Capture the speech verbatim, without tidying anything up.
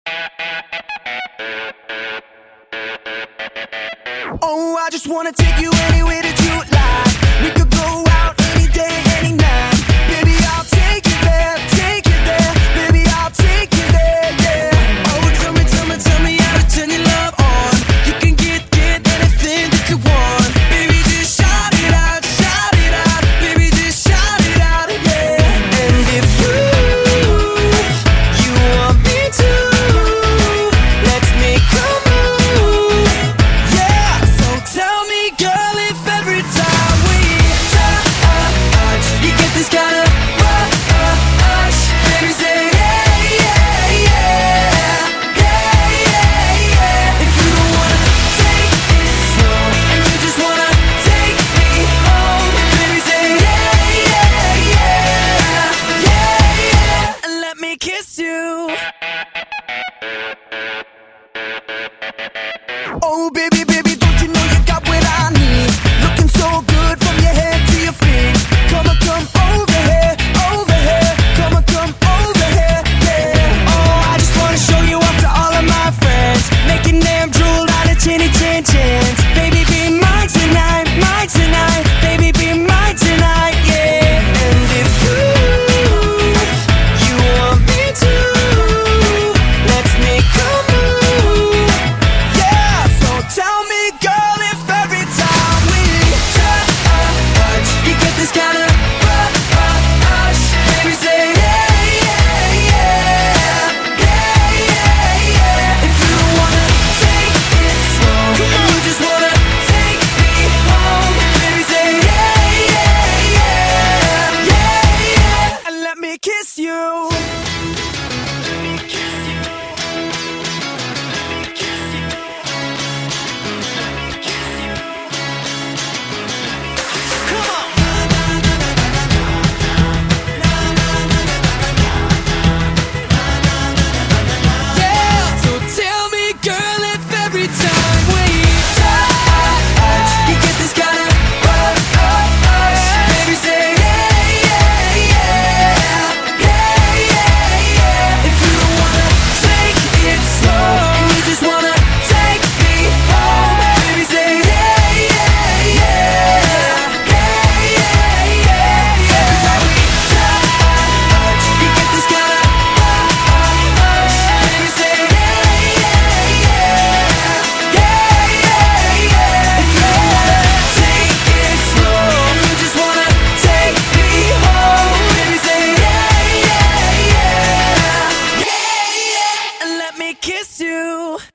Oh, I just wanna take you anywhere that you like. We could go out any day, any night. Baby, I'll take you there, take you there. Baby, I'll take you there, yeah. Oh, tell me, tell me, tell me how to turn your love on. You can get, get anything that you want. Baby, just shout it out, shout it out. Baby, just shout it out, yeah. And if you, you want me to, let's make a move, yeah. So tell me, girl, if every time we touch, you get this kind of rush. Baby, say yeah, yeah, yeah, yeah, yeah, yeah. If you don't wanna take it slow and you just wanna take me home, baby, say yeah, yeah, yeah, yeah, yeah. And let me kiss you. Oh, baby, baby, don't you know you got what I need? Looking so good from your head to your feet. Come on, come over here, over here. Come on, come over here, yeah. Oh, I just wanna show you off to all of my friends, making them drool out of chinny chin chins. Baby, be mine tonight, mine tonight. Baby, be mine tonight, yeah. And if you, you want me to, let's make a move, yeah. So tell me, girl, if every time we touch, you get this kind of rush. Baby, say yeah, yeah, yeah, yeah, yeah, yeah. If you don't wanna take it slow and you just wanna take me home, baby, say yeah, yeah, yeah, yeah, yeah. And let me kiss you. Come on. Yeah, so tell me, girl, if every time we touch, you get this kind of rush. Baby, say yeah, yeah, yeah, yeah, yeah, yeah. If you don't wanna take it slow and you just wanna take me home, baby, say yeah, yeah, yeah, yeah, yeah, yeah. Every time we touch, you get this kind of rush. Baby, say yeah, yeah, yeah, yeah, yeah, yeah. If you don't wanna take it slow and you just wanna take me home, baby, say yeah, yeah, yeah, yeah, yeah. And let me kiss you.